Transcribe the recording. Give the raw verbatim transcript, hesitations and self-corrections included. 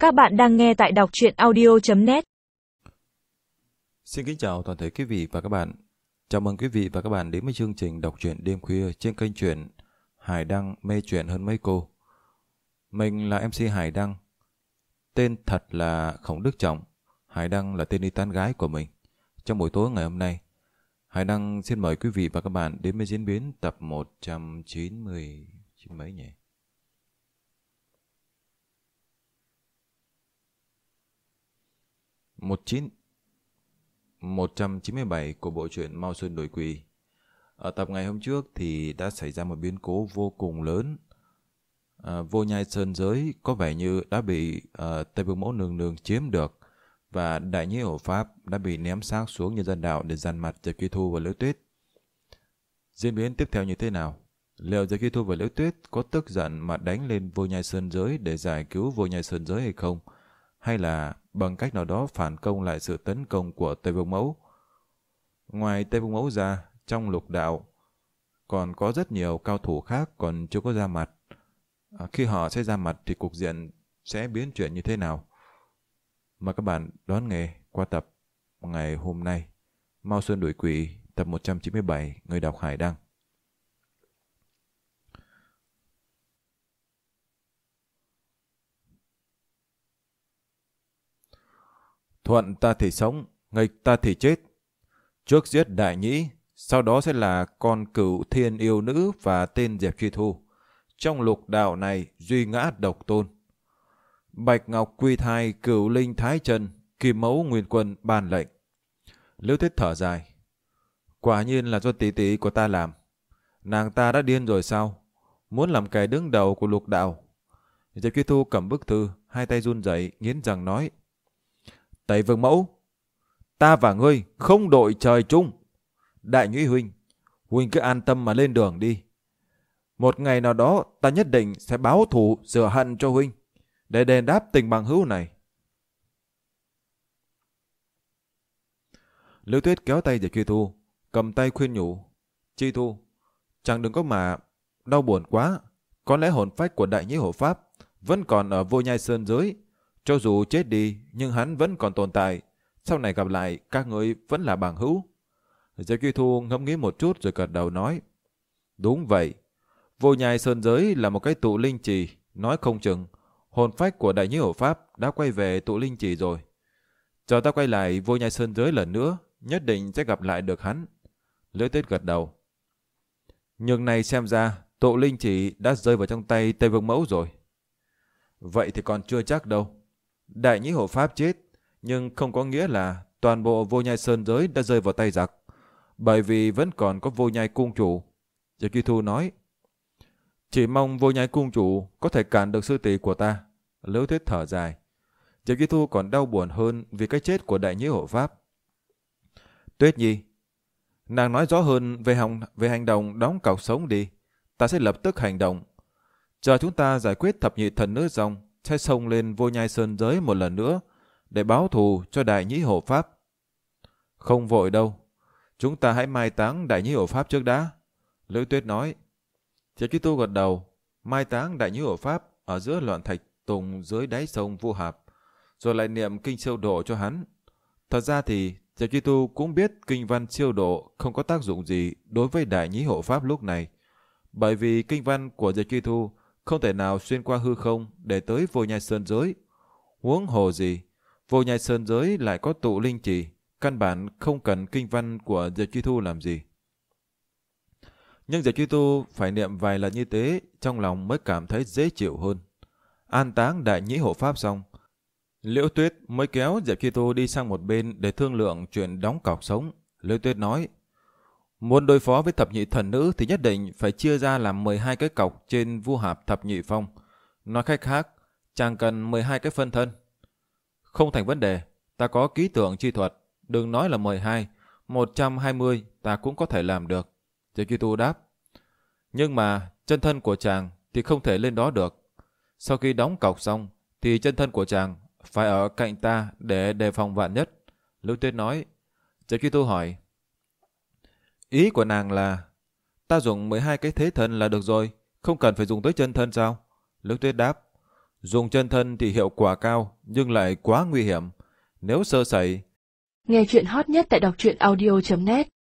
Các bạn đang nghe tại đọc truyện audio chấm net. Xin kính chào toàn thể quý vị và các bạn. Chào mừng quý vị và các bạn đến với chương trình đọc truyện đêm khuya trên kênh truyện Hải Đăng mê truyện hơn mấy cô. Mình là em xê Hải Đăng. Tên thật là Khổng Đức Trọng. Hải Đăng là tên đi tán gái của mình. Trong buổi tối ngày hôm nay, Hải Đăng xin mời quý vị và các bạn đến với diễn biến tập một trăm chín mươi chín mấy nhỉ? một trăm chín mươi bảy của bộ truyện Mao Sơn Đổi Quỷ. Ở tập ngày hôm trước thì đã xảy ra một biến cố vô cùng lớn. À, Vô Nhai Sơn Giới có vẻ như đã bị uh, Tây Vương Mẫu Nương Nương chiếm được, và Đại Nhĩ Hổ Pháp đã bị ném xác xuống nhân dân đạo để dằn mặt Diệp Kỳ Thu và Liễu Tuyết. Diễn biến tiếp theo như thế nào? Liệu Diệp Kỳ Thu và Liễu Tuyết có tức giận mà đánh lên Vô Nhai Sơn Giới để giải cứu Vô Nhai Sơn Giới hay không? Hay là bằng cách nào đó phản công lại sự tấn công của Tây Vương Mẫu? Ngoài Tây Vương Mẫu ra, trong lục đạo còn có rất nhiều cao thủ khác còn chưa có ra mặt. À, khi họ sẽ ra mặt thì cục diện sẽ biến chuyển như thế nào? Mời các bạn đón nghe qua tập ngày hôm nay. Mao Sơn Đuổi Quỷ tập một trăm chín mươi bảy, người đọc Hải Đăng. Thuận ta thì sống, nghịch ta thì chết. Trước giết Đại Nhĩ, sau đó sẽ là con Cửu Thiên Yêu Nữ và tên Diệp Truy Thu. Trong lục đạo này duy ngã độc tôn. Bạch Ngọc Quy Thai, Cửu Linh Thái Chân, Kim Mẫu Nguyên Quân ban lệnh. Liễu Tuyết thở dài. Quả nhiên là do tỷ tỷ của ta làm. Nàng ta đã điên rồi sao? Muốn làm kẻ đứng đầu của lục đạo. Diệp Truy Thu cầm bức thư, hai tay run rẩy, nghiến răng nói: Tây Vương Mẫu, ta và ngươi không đội trời chung. Đại Nhĩ huynh, huynh cứ an tâm mà lên đường đi. Một ngày nào đó ta nhất định sẽ báo thù rửa hận cho huynh, để đền đáp tình bằng hữu này. Liễu Tuyết kéo tay Diệp Chi Thu, cầm tay khuyên nhủ: Chi Thu, chẳng đừng có mà đau buồn quá. Có lẽ hồn phách của Đại Nhĩ Hổ Pháp vẫn còn ở Vô Nhai Sơn Giới. Cho dù chết đi, nhưng hắn vẫn còn tồn tại. Sau này gặp lại, các ngươi vẫn là bằng hữu. Diệp Chi Thu ngẫm nghĩ một chút rồi gật đầu nói: Đúng vậy. Vô Nhai Sơn Giới là một cái tụ linh trì. Nói không chừng hồn phách của Đại Nhĩ Hổ Pháp đã quay về tụ linh trì rồi. Chờ ta quay lại Vô Nhai Sơn Giới lần nữa, nhất định sẽ gặp lại được hắn. Liễu Tuyết gật đầu. Nhưng này xem ra tụ linh trì đã rơi vào trong tay Tây Vương Mẫu rồi. Vậy thì còn chưa chắc đâu. Đại Nhĩ Hổ Pháp chết, nhưng không có nghĩa là toàn bộ Vô Nhai Sơn Giới đã rơi vào tay giặc. Bởi vì vẫn còn có Vô Nhai Cung Chủ. Diệp Kỳ Thu nói: Chỉ mong Vô Nhai Cung Chủ có thể cản được sư tỷ của ta. Liễu Tuyết thở dài. Diệp Kỳ Thu còn đau buồn hơn vì cái chết của Đại Nhĩ Hổ Pháp. Tuyết Nhi, nàng nói rõ hơn về, hồng, về hành động đóng cọc sống đi. Ta sẽ lập tức hành động. Chờ chúng ta giải quyết thập nhị thần nữ xong, sẽ xông lên Vô Nhai Sơn Giới một lần nữa để báo thù cho Đại Nhĩ Hổ Pháp. Không vội đâu. Chúng ta hãy mai táng Đại Nhĩ Hổ Pháp trước đã. Liễu Tuyết nói. Diệp Chi Tu gật đầu. Mai táng Đại Nhĩ Hổ Pháp ở giữa loạn thạch tùng dưới đáy sông Vu Hạp, rồi lại niệm kinh siêu độ cho hắn. Thật ra thì Diệp Chi Tu cũng biết kinh văn siêu độ không có tác dụng gì đối với Đại Nhĩ Hổ Pháp lúc này, bởi vì kinh văn của Diệp Chi Tu không thể nào xuyên qua hư không để tới Vô Nhai Sơn Giới. Huống hồ gì, Vô Nhai Sơn Giới lại có tụ linh trì, căn bản không cần kinh văn của Diệp Chi Tu làm gì. Nhưng Diệp Chi Tu phải niệm vài lần như thế, trong lòng mới cảm thấy dễ chịu hơn. An táng Đại Nhĩ Hổ Pháp xong, Liễu Tuyết mới kéo Diệp Chi Tu đi sang một bên để thương lượng chuyện đóng cọc sống. Liễu Tuyết nói: Muốn đối phó với thập nhị thần nữ thì nhất định phải chia ra làm mười hai cái cọc trên Vu Hạp thập nhị phong. Nói cách khác, chàng cần mười hai cái phân thân. Không thành vấn đề, ta có ký tưởng chi thuật, đừng nói là mười hai, một trăm hai mươi ta cũng có thể làm được. Diệp Chi Tu đáp. Nhưng mà chân thân của chàng thì không thể lên đó được. Sau khi đóng cọc xong thì chân thân của chàng phải ở cạnh ta để đề phòng vạn nhất. Liễu Tuyết nói. Diệp Chi Tu hỏi: Ý của nàng là ta dùng mười hai cái thế thân là được rồi, không cần phải dùng tới chân thân sao? Liễu Tuyết đáp. Dùng chân thân thì hiệu quả cao, nhưng lại quá nguy hiểm. Nếu sơ sẩy, Nghe chuyện hot nhất tại đọc truyện audio chấm net